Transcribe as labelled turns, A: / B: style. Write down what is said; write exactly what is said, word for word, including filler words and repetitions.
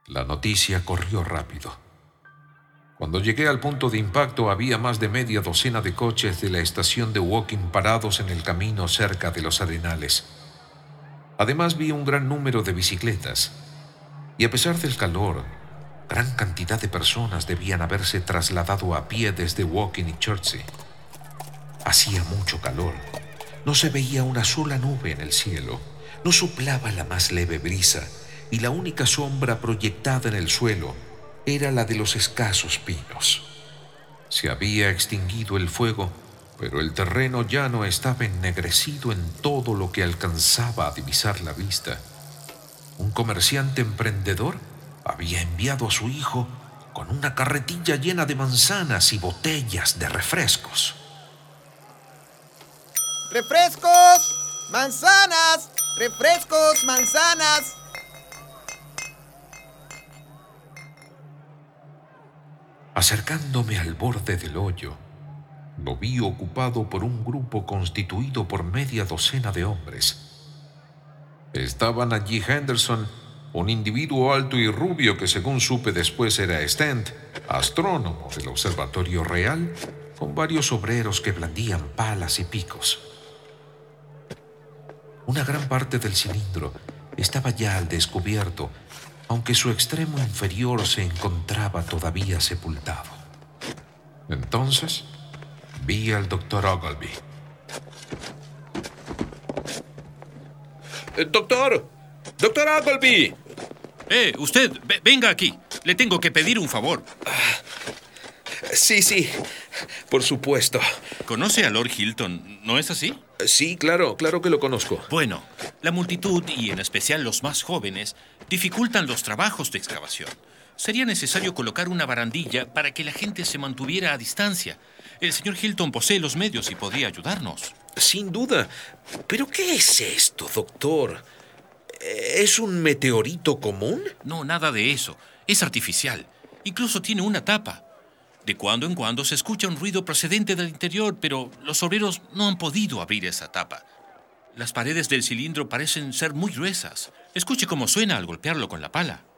A: La noticia corrió rápido. Cuando llegué al punto de impacto había más de media docena de coches de la estación de Woking parados en el camino cerca de los arenales. Además vi un gran número de bicicletas. Y a pesar del calor, gran cantidad de personas debían haberse trasladado a pie desde Woking y Chertsey. Hacía mucho calor. No se veía una sola nube en el cielo. No soplaba la más leve brisa y la única sombra proyectada en el suelo era la de los escasos pinos. Se había extinguido el fuego, pero el terreno llano estaba ennegrecido en todo lo que alcanzaba a divisar la vista. Un comerciante emprendedor había enviado a su hijo con una carretilla llena de manzanas y botellas de refrescos.
B: ¡Refrescos! ¡Manzanas! ¡Refrescos! ¡Manzanas!
A: Acercándome al borde del hoyo, lo vi ocupado por un grupo constituido por media docena de hombres. Estaban allí Henderson, un individuo alto y rubio que según supe después era Stent, astrónomo del Observatorio Real, con varios obreros que blandían palas y picos. Una gran parte del cilindro estaba ya al descubierto, aunque su extremo inferior se encontraba todavía sepultado. Entonces vi al doctor Ogleby.
C: Eh, ¡Doctor! ¡Doctor Ogleby!
D: Eh, usted, ve- venga aquí. Le tengo que pedir un favor.
C: Sí, sí, por supuesto.
D: ¿Conoce a Lord Hilton, no es así?
C: Sí, claro, claro que lo conozco.
D: Bueno, la multitud, y en especial los más jóvenes, dificultan los trabajos de excavación. Sería necesario colocar una barandilla para que la gente se mantuviera a distancia. El señor Hilton posee los medios y podría ayudarnos.
C: Sin duda. ¿Pero qué es esto, doctor? ¿Es un meteorito común?
D: No, nada de eso. Es artificial. Incluso tiene una tapa. De cuando en cuando se escucha un ruido procedente del interior, pero los obreros no han podido abrir esa tapa. Las paredes del cilindro parecen ser muy gruesas. Escuche cómo suena al golpearlo con la pala.